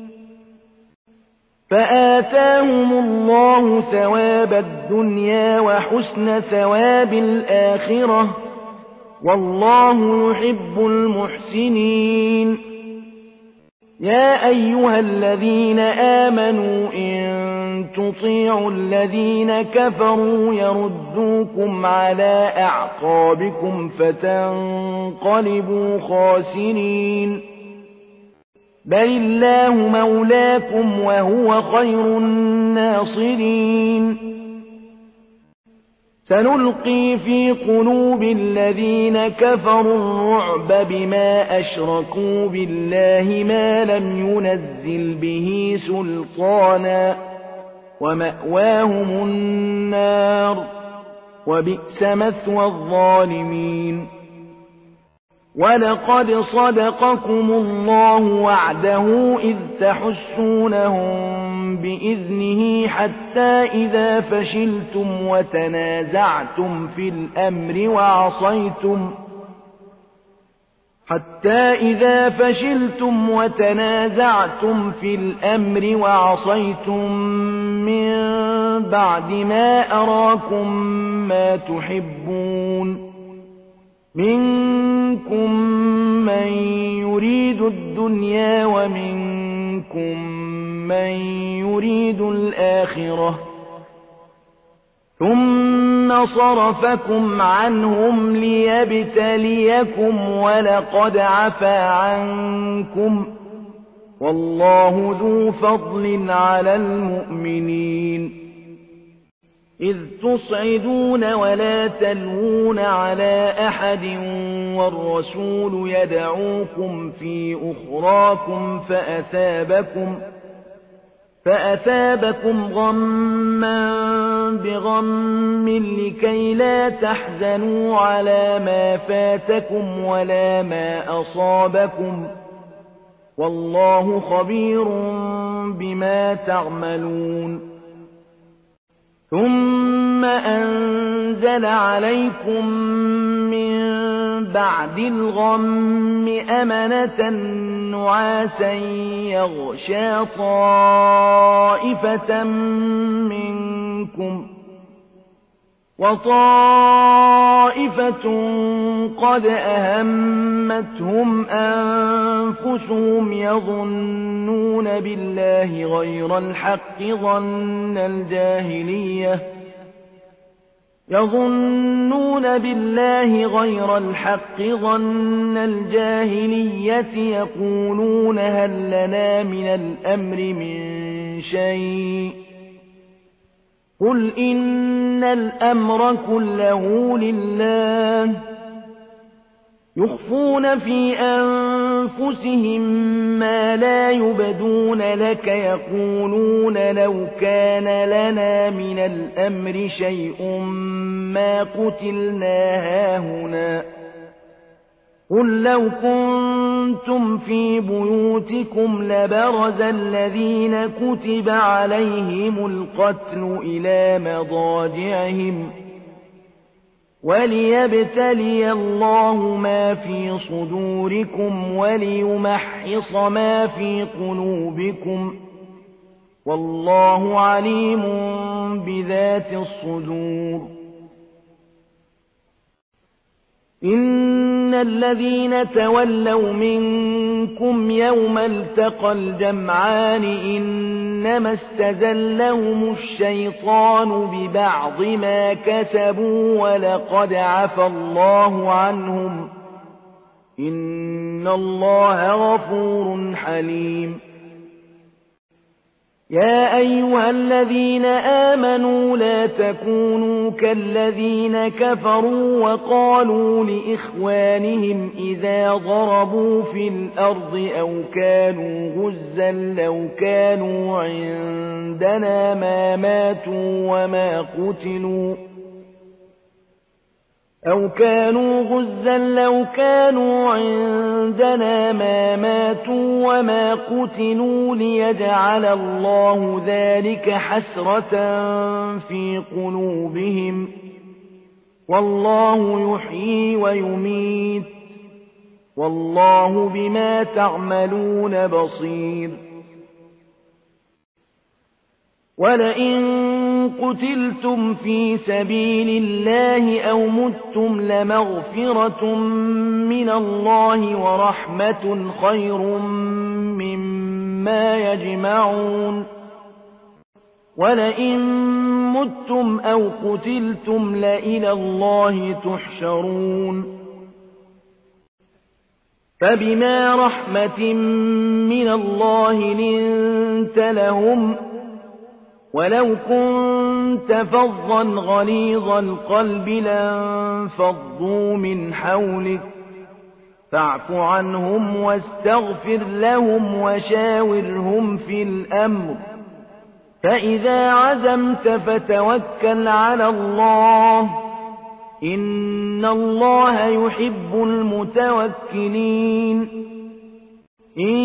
فآتاهم الله ثواب الدنيا وحسن ثواب الآخرة والله يحب المحسنين يا أيها الذين آمنوا إن تطيعوا الذين كفروا يردوكم على أعقابكم فتنقلبوا خاسرين بل الله مولاكم وهو خير الناصرين سنلقي في قلوب الذين كفروا الرعب بما أشركوا بالله ما لم ينزل به سلطانا ومأواهم النار وبئس مثوى الظالمين ولقد صدقكم الله وعده إذ تحسونهم بإذنه حتى إذا فشلتم وتنازعتم في الأمر وعصيتم حتى إذا فشلتم وتنازعتم في الأمر وعصيتم من بعد ما أراكم ما تحبون منكم من يريد الدنيا ومنكم من يريد الآخرة ثم صرفكم عنهم ليبتليكم ولقد عفا عنكم والله ذو فضل على المؤمنين إذ تصعدون ولا تلوون على أحد والرسول يدعوكم في أخراكم فأثابكم فأثابكم غما بغم لكي لا تحزنوا على ما فاتكم ولا ما أصابكم والله خبير بما تعملون ثم أنزل عليكم من بعد الغم أمنة نعاسا يغشى طائفة منكم وطائفة قد أهمتهم أنفسهم يظنون بالله غير الحق ظن الجاهلية يظنون بالله غير الحق ظن الجاهلية يقولون هل لنا من الأمر من شيء قل إن الأمر كله لله يخفون في أنفسهم ما لا يبدون لك يقولون لو كان لنا من الأمر شيء ما قتلنا هاهنا قل لو كنتم في بيوتكم لبرز الذين كتب عليهم القتل إلى مضاجعهم وليبتلي الله ما في صدوركم وليمحص ما في قلوبكم والله عليم بذات الصدور إن الذين تولوا منكم يوم التقى الجمعان إنما استزلهم الشيطان ببعض ما كسبوا ولقد عفى الله عنهم إن الله غفور حليم يا أيها الذين آمنوا لا تكونوا كالذين كفروا وقالوا لإخوانهم إذا ضربوا في الأرض أو كانوا غزا لو كانوا عندنا ما ماتوا وما قتلوا أو كانوا غزا لو كانوا عندنا ما ماتوا وما قتلوا ليجعل الله ذلك حسرة في قلوبهم والله يحيي ويميت والله بما تعملون بصير ولئن قتلتم في سبيل الله أو متم لمغفرة من الله ورحمة خير مما يجمعون ولئن متم أو قتلتم لإلى الله تحشرون فبما رحمة من الله لنت لهم ولو كنت فظا غليظ القلب لانفضوا من حولك فاعف عنهم واستغفر لهم وشاورهم في الأمر فإذا عزمت فتوكل على الله إن الله يحب المتوكلين إن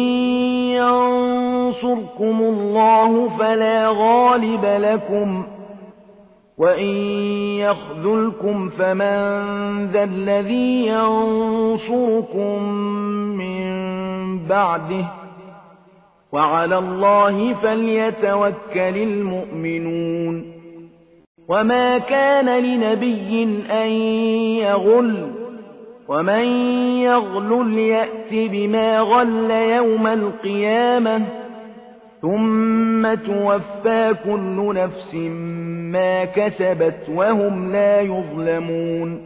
ينصركم الله فلا غالب لكم وإن يخذلكم فمن ذا الذي ينصركم من بعده وعلى الله فليتوكل المؤمنون وما كان لنبي أن يغل ومن يغلل يأت بما غل يوم القيامة ثم توفى كل نفس ما كسبت وهم لا يظلمون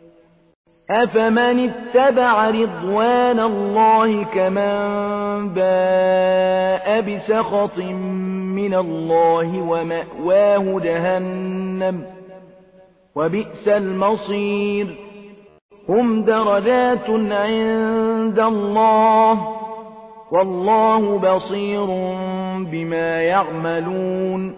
أفمن اتبع رضوان الله كمن باء بسخط من الله ومأواه جهنم وبئس المصير هم درجات عند الله والله بصير بما يعملون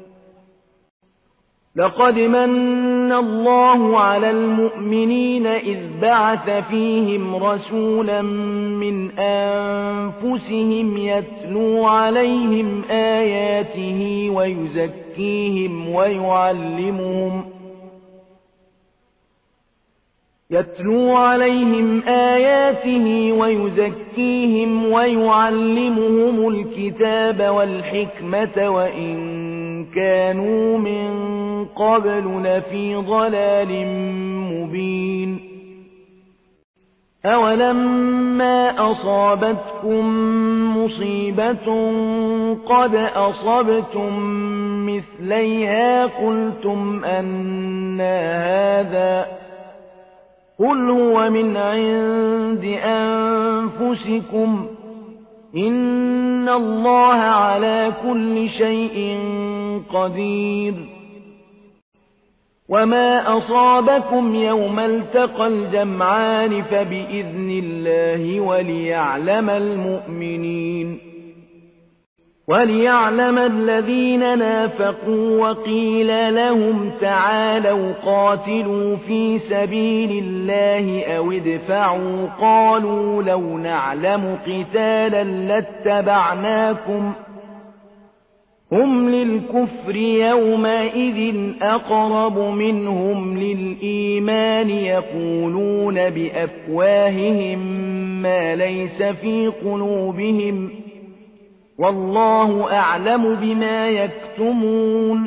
لقد من الله على المؤمنين إذ بعث فيهم رسولا من أنفسهم يتلو عليهم آياته ويزكيهم ويعلمهم يتلو عليهم آياته ويزكيهم ويعلمهم الكتاب والحكمة وإن كانوا من قبل لفي ضلال مبين أولما أصابتكم مصيبة قد أصبتم مثليها قلتم أنى هذا قل هو من عند أنفسكم إن الله على كل شيء قدير وما أصابكم يوم التقى الجمعان فبإذن الله وليعلم المؤمنين وليعلم الذين نافقوا وقيل لهم تعالوا قاتلوا في سبيل الله أو ادفعوا قالوا لو نعلم قتالا لاتبعناكم هم للكفر يومئذ أقرب منهم للإيمان يقولون بأفواههم ما ليس في قلوبهم والله أعلم بما يكتمون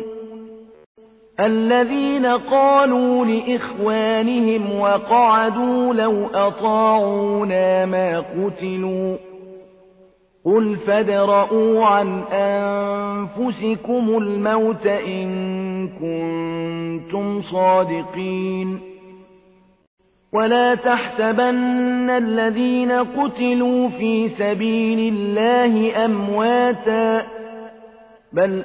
الذين قالوا لإخوانهم وقعدوا لو أطاعونا ما قتلوا قل فادرءوا عن أنفسكم الموت إن كنتم صادقين ولا تحسبن الذين قتلوا في سبيل الله أمواتا بل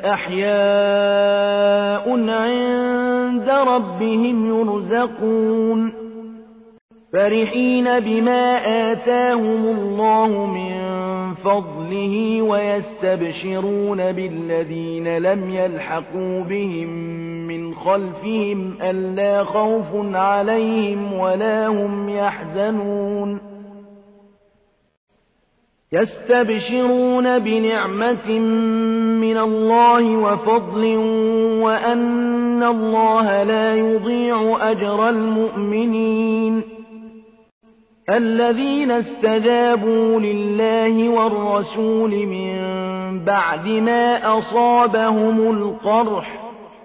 أحياء عند ربهم يرزقون فرحين بما آتاهم الله من فضله ويستبشرون بالذين لم يلحقوا بهم من خلفهم ألا خوف عليهم ولا هم يحزنون يستبشرون بنعمة من الله وفضل وأن الله لا يضيع أجر المؤمنين الذين استجابوا لله والرسول من بعد ما أصابهم القرح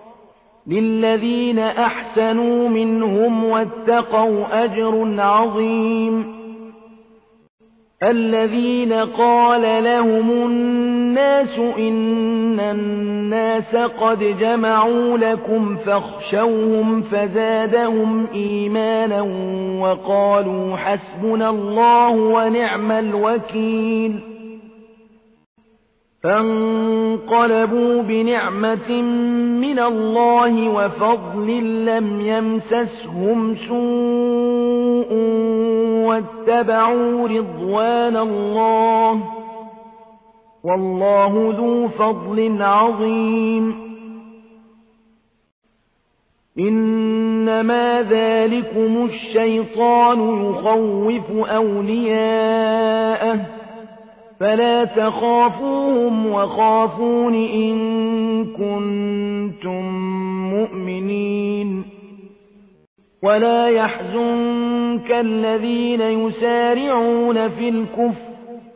للذين أحسنوا منهم واتقوا أجر عظيم الذين قال لهم الناس إن الناس قد جمعوا لكم فاخشوهم فزادهم إيمانا وقالوا حسبنا الله ونعم الوكيل فانقلبوا بنعمة من الله وفضل لم يمسسهم سوء واتبعوا رضوان الله والله ذو فضل عظيم إنما ذلكم الشيطان يخوف أولياءه فلا تخافوهم وخافون إن كنتم مؤمنين ولا يحزنك الذين يسارعون في الكفر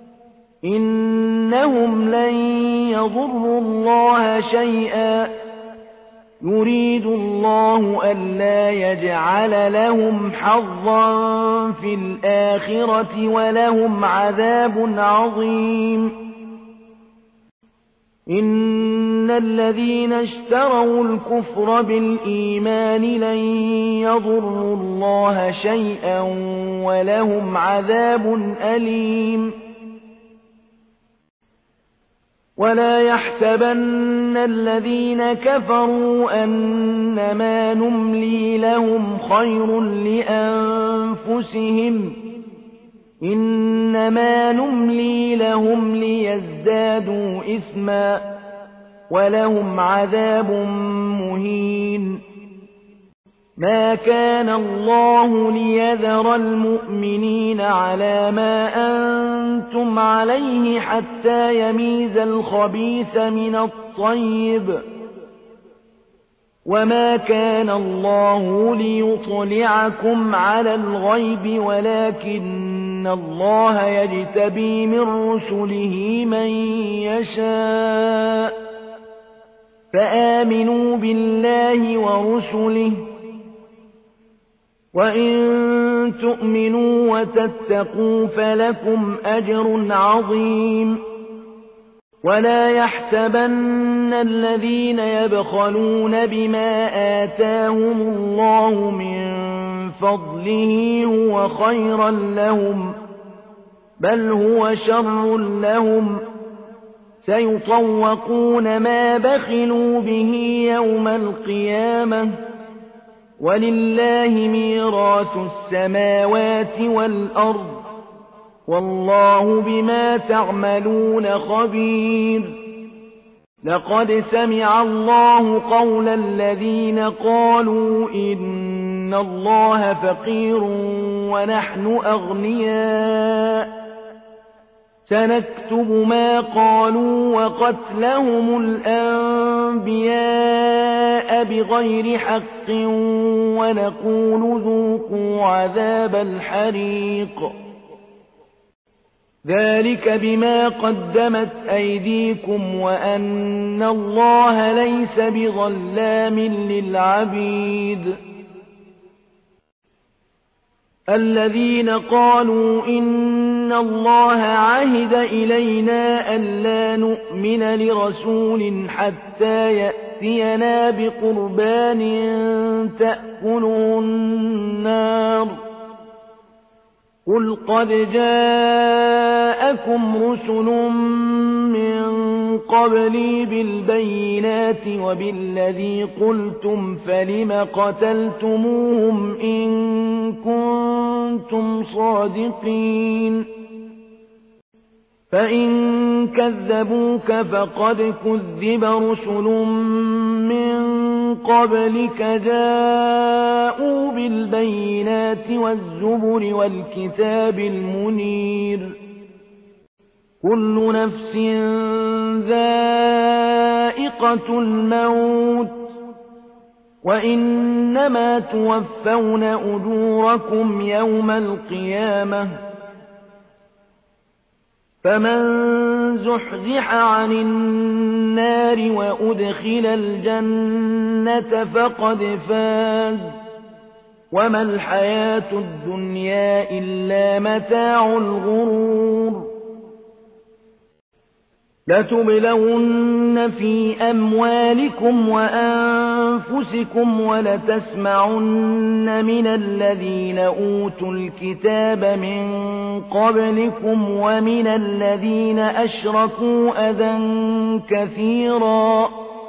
إنهم لن يضروا الله شيئا يريد الله ألا يجعل لهم حظا في الآخرة ولهم عذاب عظيم إن الذين اشتروا الكفر بالإيمان لن يضروا الله شيئا ولهم عذاب أليم ولا يحسبن الذين كفروا أنما نملي لهم خير لأنفسهم إنما نملي لهم ليزدادوا إثما ولهم عذاب مهين ما كان الله ليذر المؤمنين على ما أنتم عليه حتى يميز الخبيث من الطيب وما كان الله ليطلعكم على الغيب ولكن الله يجتبي من رسله من يشاء فآمنوا بالله ورسله وإن تؤمنوا وتتقوا فلكم أجر عظيم ولا يحسبن الذين يبخلون بما آتاهم الله من فضله هو خيرا لهم بل هو شر لهم سيطوقون ما بخلوا به يوم القيامة ولله ميراث السماوات والأرض والله بما تعملون خبير لقد سمع الله قول الذين قالوا إن الله فقير ونحن أغنياء سنكتب ما قالوا وقتلهم الأنبياء بغير حق ونقول ذوقوا عذاب الحريق ذلك بما قدمت أيديكم وأن الله ليس بظلام للعبيد الذين قالوا إن الله عهد إلينا ألا نؤمن لرسول حتى يأتينا بقربان تأكله النار قل قد جاءكم رسل من قبلي بالبينات وبالذي قلتم فلم قتلتموهم إن كنتم صادقين فإن كذبوك فقد كذب رسل من قبلك جاءوا بالبينات والزبر والكتاب المنير كل نفس ذائقة الموت وإنما توفون أجوركم يوم القيامة فمن زحزح عن النار وأدخل الجنة فقد فاز وما الحياة الدنيا إلا متاع الغرور لتبلون في أموالكم وأنفسكم ولتسمعن من الذين أوتوا الكتاب من قبلكم ومن الذين أشركوا أذى كثيرا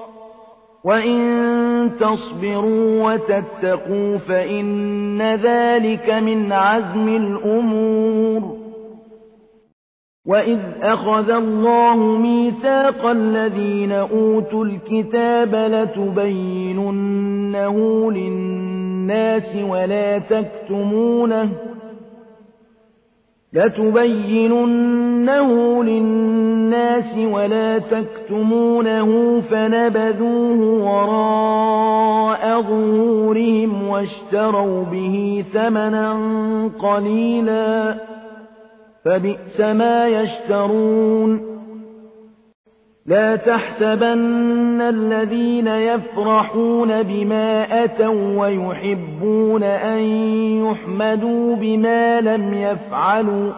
وإن تصبروا وتتقوا فإن ذلك من عزم الأمور وإذ أخذ الله ميثاق الذين أوتوا الكتاب لتبيننه للناس ولا تكتمونه لتبيننه للناس ولا تكتمونه فنبذوه وراء ظهورهم واشتروا به ثمنا قليلا فبئس ما يشترون لا تحسبن الذين يفرحون بما أتوا ويحبون أن يحمدوا بما لم يفعلوا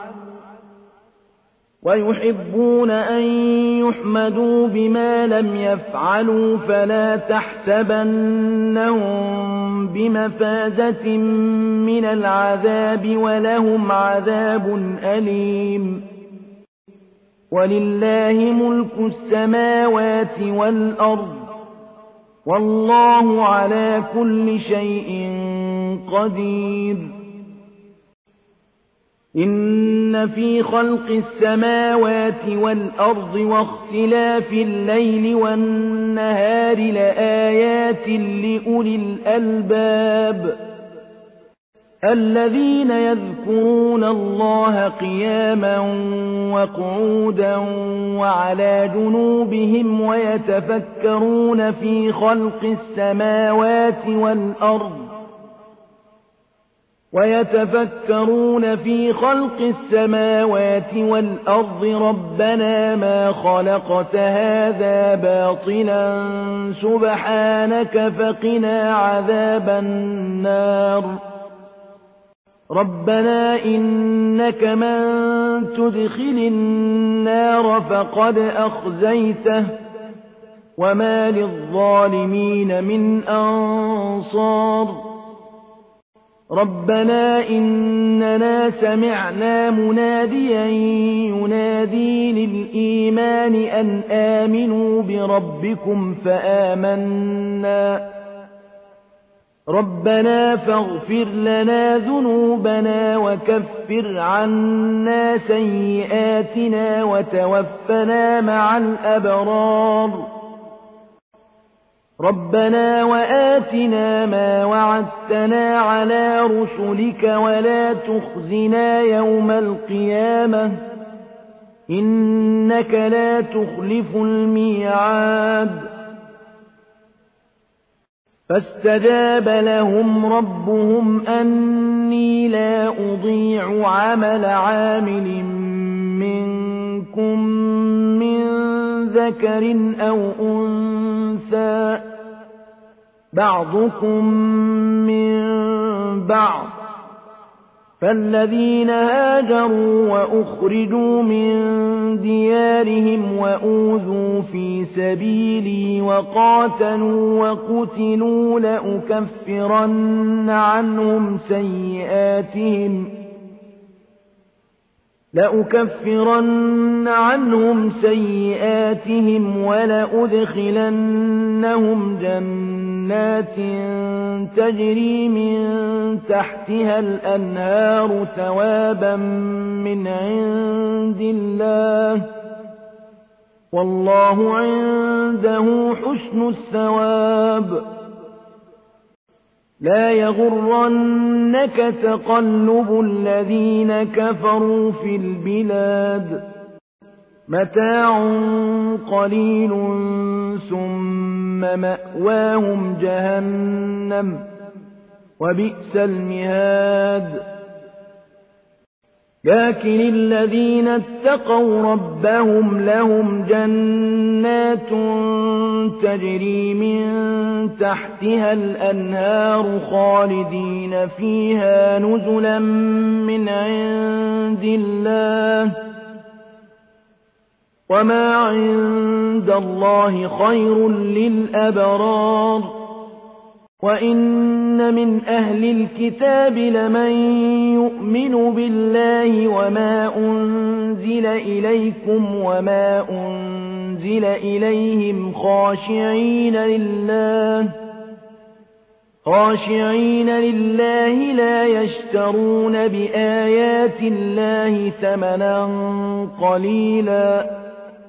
ويحبون أن يحمدوا بما لم يفعلوا فلا تحسبنهم بمفازة من العذاب ولهم عذاب أليم ولله ملك السماوات والأرض والله على كل شيء قدير إن في خلق السماوات والأرض واختلاف الليل والنهار لآيات لأولي الألباب الذين يذكرون الله قياما وقعودا وعلى جنوبهم ويتفكرون في خلق السماوات والأرض ويتفكرون في خلق السماوات والأرض ربنا ما خلقت هذا باطلا سبحانك فقنا عذاب النار ربنا إنك من تدخل النار فقد أخزيته وما للظالمين من أنصار ربنا إننا سمعنا مناديا ينادي للإيمان أن آمنوا بربكم فآمنا ربنا فاغفر لنا ذنوبنا وكفر عنا سيئاتنا وتوفنا مع الأبرار ربنا وآتنا ما وعدتنا على رسلك ولا تخزنا يوم القيامة إنك لا تخلف الميعاد فاستجاب لهم ربهم أني لا أضيع عمل عامل منكم من ذكر أو أنثى بعضكم من بعض فالذين هاجروا وأخرجوا من ديارهم وأوذوا في سبيلي وقاتلوا وقتلوا لأكفرن عنهم سيئاتهم لأكفرن عنهم سيئاتهم ولأدخلنهم جنات تجري من تحتها الأنهار ثوابا من عند الله والله عنده حسن الثواب لا يغرنك تقلب الذين كفروا في البلاد متاع قليل ثم مأواهم جهنم وبئس المهاد لكن الذين اتقوا ربهم لهم جنات تجري من تحتها الأنهار خالدين فيها نزلا من عند الله وما عند الله خير للأبرار وإن من أهل الكتاب لمن يؤمن بالله وما أنزل إليكم وما أنزل إليهم خاشعين لله خاشعين لله لا يشترون بآيات الله ثمنا قليلا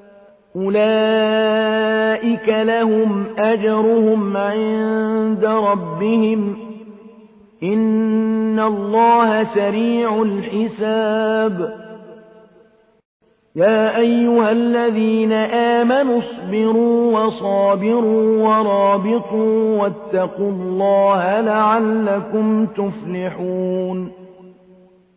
أولئك لهم أجرهم عند ربهم إن الله سريع الحساب يا أيها الذين آمنوا اصبروا وصابروا ورابطوا واتقوا الله لعلكم تفلحون